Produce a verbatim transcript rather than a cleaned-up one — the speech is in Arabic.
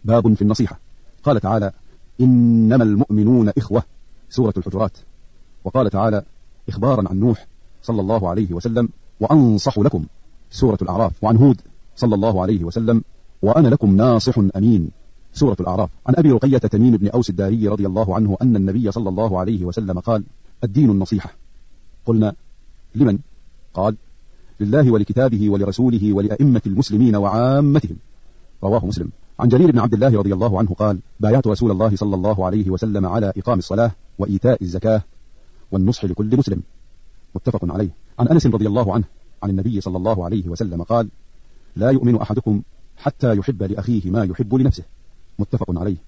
باب في النصيحة. قال تعالى: إنما المؤمنون إخوة، سورة الحجرات. وقال تعالى إخبارا عن نوح صلى الله عليه وسلم: وأنصح لكم، سورة الأعراف. وعن هود صلى الله عليه وسلم: وأنا لكم ناصح أمين، سورة الأعراف. عن أبي رقية تميم بن أوس الداري رضي الله عنه أن النبي صلى الله عليه وسلم قال: الدين النصيحة. قلنا: لمن؟ قال: لله ولكتابه ولرسوله ولأئمة المسلمين وعامتهم، رواه مسلم. عن جرير بن عبد الله رضي الله عنه قال: بايعت رسول الله صلى الله عليه وسلم على إقام الصلاة وإيتاء الزكاة والنصح لكل مسلم، متفق عليه. عن أنس رضي الله عنه عن النبي صلى الله عليه وسلم قال: لا يؤمن أحدكم حتى يحب لأخيه ما يحب لنفسه، متفق عليه.